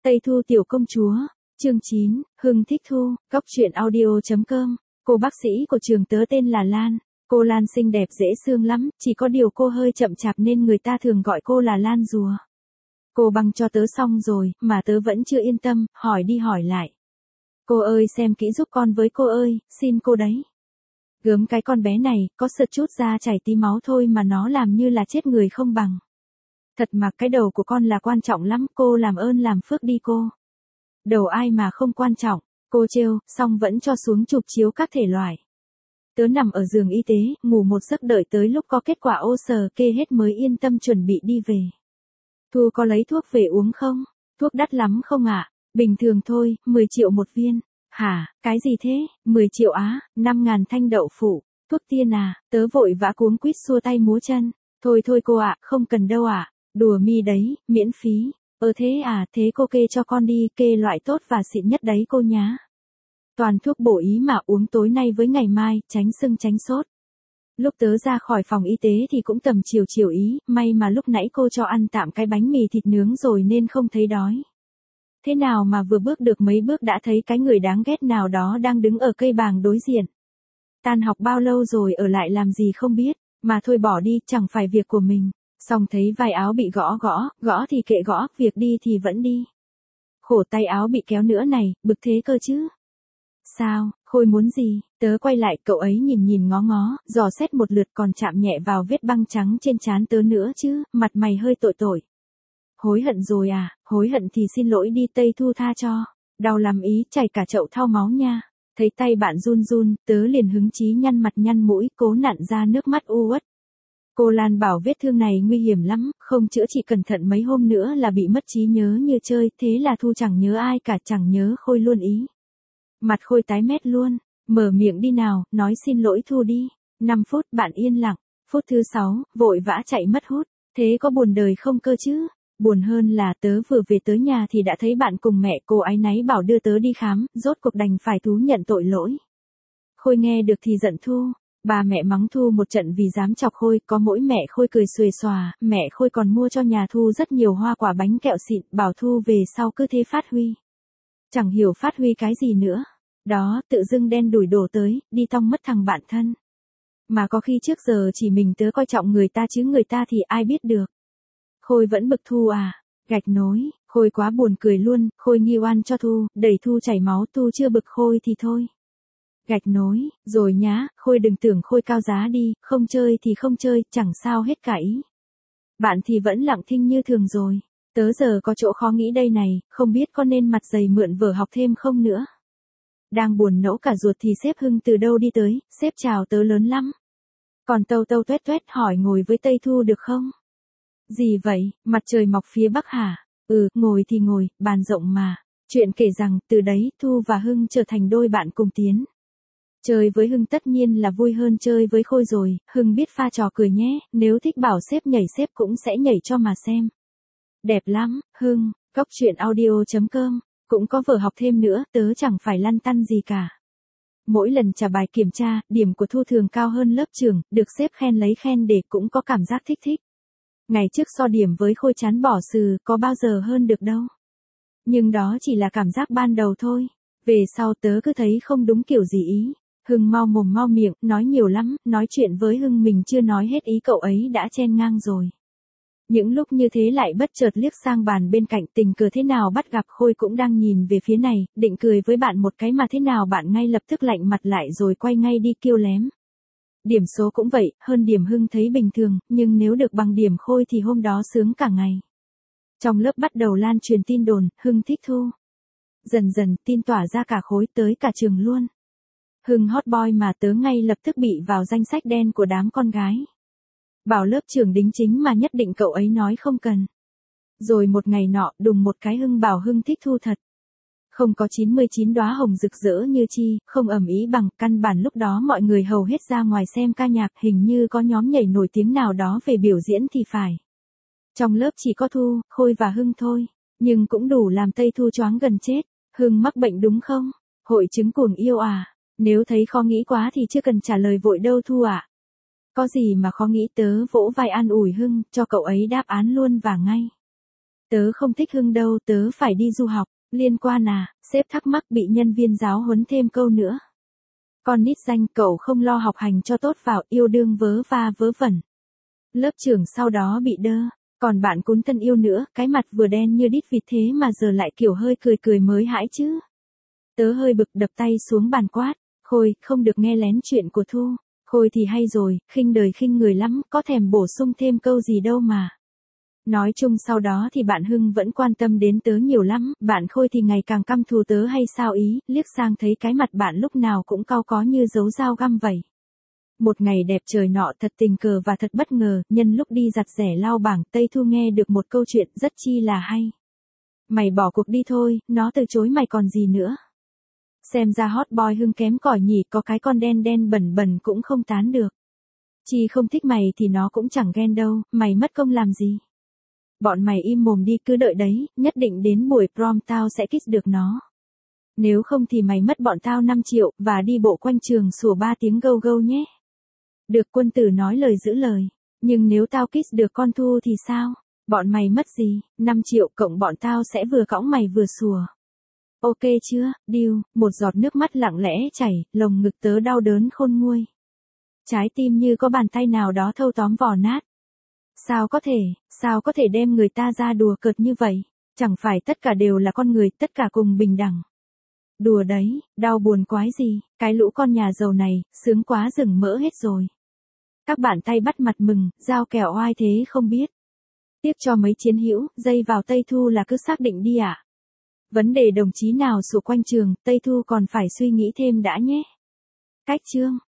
Tây Thu tiểu công chúa, chương 9, Hưng thích Thu, Cóc truyện audio.com. Cô bác sĩ của trường tớ tên là Lan. Cô Lan xinh đẹp dễ thương lắm, chỉ có điều cô hơi chậm chạp nên người ta thường gọi cô là Lan rùa. Cô băng cho tớ xong rồi, mà tớ vẫn chưa yên tâm, hỏi đi hỏi lại. Cô ơi xem kỹ giúp con với cô ơi, xin cô đấy. Gớm cái con bé này, có sượt chút ra chảy tí máu thôi mà nó làm như là chết người không bằng. Thật mà cái đầu của con là quan trọng lắm, cô làm ơn làm phước đi cô. Đầu ai mà không quan trọng, cô trêu, xong vẫn cho xuống chụp chiếu các thể loại. Tớ nằm ở giường y tế, ngủ một giấc đợi tới lúc có kết quả ô sờ kê hết mới yên tâm chuẩn bị đi về. Thu có lấy thuốc về uống không? Thuốc đắt lắm không ạ? Bình thường thôi, 10 triệu một viên. Hả, cái gì thế? 10 triệu á, 5.000 thanh đậu phụ. Thuốc tiên à? Tớ vội vã cuống quýt xua tay múa chân. Thôi thôi cô ạ, không cần đâu ạ. Đùa mi đấy, miễn phí. Thế à, thế cô kê cho con đi, kê loại tốt và xịn nhất đấy cô nhá. Toàn thuốc bổ ý mà uống tối nay với ngày mai, tránh sưng tránh sốt. Lúc tớ ra khỏi phòng y tế thì cũng tầm chiều ý, may mà lúc nãy cô cho ăn tạm cái bánh mì thịt nướng rồi nên không thấy đói. Thế nào mà vừa bước được mấy bước đã thấy cái người đáng ghét nào đó đang đứng ở cây bàng đối diện. Tan học bao lâu rồi ở lại làm gì không biết, mà thôi bỏ đi, chẳng phải việc của mình. Xong thấy vai áo bị gõ thì kệ gõ, việc đi thì vẫn đi. Khổ tay áo bị kéo nữa này, bực thế cơ chứ. Sao, Khôi muốn gì? Tớ quay lại, cậu ấy nhìn ngó, dò xét một lượt còn chạm nhẹ vào vết băng trắng trên trán tớ nữa chứ, mặt mày hơi tội. Hối hận rồi à, hối hận thì xin lỗi đi Tây Thu tha cho. Đau lắm ý, chảy cả chậu thau máu nha. Thấy tay bạn run, tớ liền hứng chí nhăn mặt nhăn mũi, cố nặn ra nước mắt u uất. Cô Lan bảo vết thương này nguy hiểm lắm, không chữa trị cẩn thận mấy hôm nữa là bị mất trí nhớ như chơi, thế là Thu chẳng nhớ ai cả, chẳng nhớ Khôi luôn ý. Mặt Khôi tái mét luôn, mở miệng đi nào, nói xin lỗi Thu đi. 5 phút bạn yên lặng, phút thứ 6, vội vã chạy mất hút, thế có buồn đời không cơ chứ? Buồn hơn là tớ vừa về tới nhà thì đã thấy bạn cùng mẹ cô áy náy bảo đưa tớ đi khám, rốt cuộc đành phải thú nhận tội lỗi. Khôi nghe được thì giận Thu. Bà mẹ mắng Thu một trận vì dám chọc Khôi, có mỗi mẹ Khôi cười xuề xòa, mẹ Khôi còn mua cho nhà Thu rất nhiều hoa quả bánh kẹo xịn, bảo Thu về sau cứ thế phát huy. Chẳng hiểu phát huy cái gì nữa. Đó, tự dưng đen đủi đổ tới, đi tong mất thằng bạn thân. Mà có khi trước giờ chỉ mình tớ coi trọng người ta chứ người ta thì ai biết được. Khôi vẫn bực Thu à, gạch nối, Khôi quá buồn cười luôn, Khôi nghi oan cho Thu, đẩy Thu chảy máu, Thu chưa bực Khôi thì thôi. Gạch nối, rồi nhá, Khôi đừng tưởng Khôi cao giá đi, không chơi thì không chơi, chẳng sao hết cả ý. Bạn thì vẫn lặng thinh như thường rồi, tớ giờ có chỗ khó nghĩ đây này, không biết có nên mặt dày mượn vở học thêm không nữa. Đang buồn nẫu cả ruột thì sếp Hưng từ đâu đi tới, sếp chào tớ lớn lắm. Còn tâu tuét hỏi ngồi với Tây Thu được không? Gì vậy, mặt trời mọc phía bắc hả? Ngồi thì ngồi, bàn rộng mà. Chuyện kể rằng, từ đấy, Thu và Hưng trở thành đôi bạn cùng tiến. Chơi với Hưng tất nhiên là vui hơn chơi với Khôi rồi, Hưng biết pha trò cười nhé, nếu thích bảo sếp nhảy sếp cũng sẽ nhảy cho mà xem. Đẹp lắm, Hưng, Cóc truyện audio.com, cũng có vở học thêm nữa, tớ chẳng phải lăn tăn gì cả. Mỗi lần trả bài kiểm tra, điểm của Thu thường cao hơn lớp trường, được sếp khen lấy khen để cũng có cảm giác thích. Ngày trước so điểm với Khôi chán bỏ sừ, có bao giờ hơn được đâu. Nhưng đó chỉ là cảm giác ban đầu thôi, về sau tớ cứ thấy không đúng kiểu gì ý. Hưng mau mồm mau miệng, nói nhiều lắm, nói chuyện với Hưng mình chưa nói hết ý cậu ấy đã chen ngang rồi. Những lúc như thế lại bất chợt liếc sang bàn bên cạnh, tình cờ thế nào bắt gặp Khôi cũng đang nhìn về phía này, định cười với bạn một cái mà thế nào bạn ngay lập tức lạnh mặt lại rồi quay ngay đi kêu lém. Điểm số cũng vậy, hơn điểm Hưng thấy bình thường, nhưng nếu được bằng điểm Khôi thì hôm đó sướng cả ngày. Trong lớp bắt đầu lan truyền tin đồn, Hưng thích Thu. Dần tin tỏa ra cả khối tới cả trường luôn. Hưng hot boy mà tớ ngay lập tức bị vào danh sách đen của đám con gái. Bảo lớp trưởng đính chính mà nhất định cậu ấy nói không cần. Rồi một ngày nọ, đùng một cái Hưng bảo Hưng thích Thu thật. Không có 99 đóa hồng rực rỡ như chi, không ầm ĩ bằng, căn bản lúc đó mọi người hầu hết ra ngoài xem ca nhạc, hình như có nhóm nhảy nổi tiếng nào đó về biểu diễn thì phải. Trong lớp chỉ có Thu, Khôi và Hưng thôi, nhưng cũng đủ làm Tây Thu choáng gần chết. Hưng mắc bệnh đúng không? Hội chứng cuồng yêu à? Nếu thấy khó nghĩ quá thì chưa cần trả lời vội đâu Thu ạ. Có gì mà khó nghĩ, tớ vỗ vai an ủi Hưng, cho cậu ấy đáp án luôn và ngay. Tớ không thích Hưng đâu, tớ phải đi du học. Liên quan à, sếp thắc mắc bị nhân viên giáo huấn thêm câu nữa. Con nít danh cậu không lo học hành cho tốt vào, yêu đương vớ va vớ vẩn. Lớp trưởng sau đó bị đơ, còn bạn cún thân yêu nữa, cái mặt vừa đen như đít vịt thế mà giờ lại kiểu hơi cười cười mới hãi chứ. Tớ hơi bực đập tay xuống bàn quát, Khôi, không được nghe lén chuyện của Thu. Khôi thì hay rồi, khinh đời khinh người lắm, có thèm bổ sung thêm câu gì đâu mà. Nói chung sau đó thì bạn Hưng vẫn quan tâm đến tớ nhiều lắm, bạn Khôi thì ngày càng căm thù tớ hay sao ý, liếc sang thấy cái mặt bạn lúc nào cũng cau có như dấu dao găm vậy. Một ngày đẹp trời nọ thật tình cờ và thật bất ngờ, nhân lúc đi giặt rẻ lau bảng, Tây Thu nghe được một câu chuyện rất chi là hay. Mày bỏ cuộc đi thôi, nó từ chối mày còn gì nữa. Xem ra hot boy Hưng kém cỏi nhỉ, có cái con đen đen bẩn bẩn cũng không tán được. Chi không thích mày thì nó cũng chẳng ghen đâu, mày mất công làm gì. Bọn mày im mồm đi, cứ đợi đấy, nhất định đến buổi prom tao sẽ kiss được nó. Nếu không thì mày mất bọn tao 5 triệu, và đi bộ quanh trường sủa 3 tiếng gâu gâu nhé. Được, quân tử nói lời giữ lời. Nhưng nếu tao kiss được con Thu thì sao? Bọn mày mất gì? 5 triệu cộng bọn tao sẽ vừa cõng mày vừa sủa. Ok chưa, deal. Một giọt nước mắt lặng lẽ chảy, lồng ngực tớ đau đớn khôn nguôi. Trái tim như có bàn tay nào đó thâu tóm vò nát. Sao có thể đem người ta ra đùa cợt như vậy? Chẳng phải tất cả đều là con người, tất cả cùng bình đẳng. Đùa đấy, đau buồn quái gì, cái lũ con nhà giàu này, sướng quá rừng mỡ hết rồi. Các bạn tay bắt mặt mừng, giao kèo oai thế không biết. Tiếc cho mấy chiến hữu, dây vào Tây Thu là cứ xác định đi ạ. Vấn đề đồng chí nào sủa quanh trường, Tây Thu còn phải suy nghĩ thêm đã nhé. Cách chương.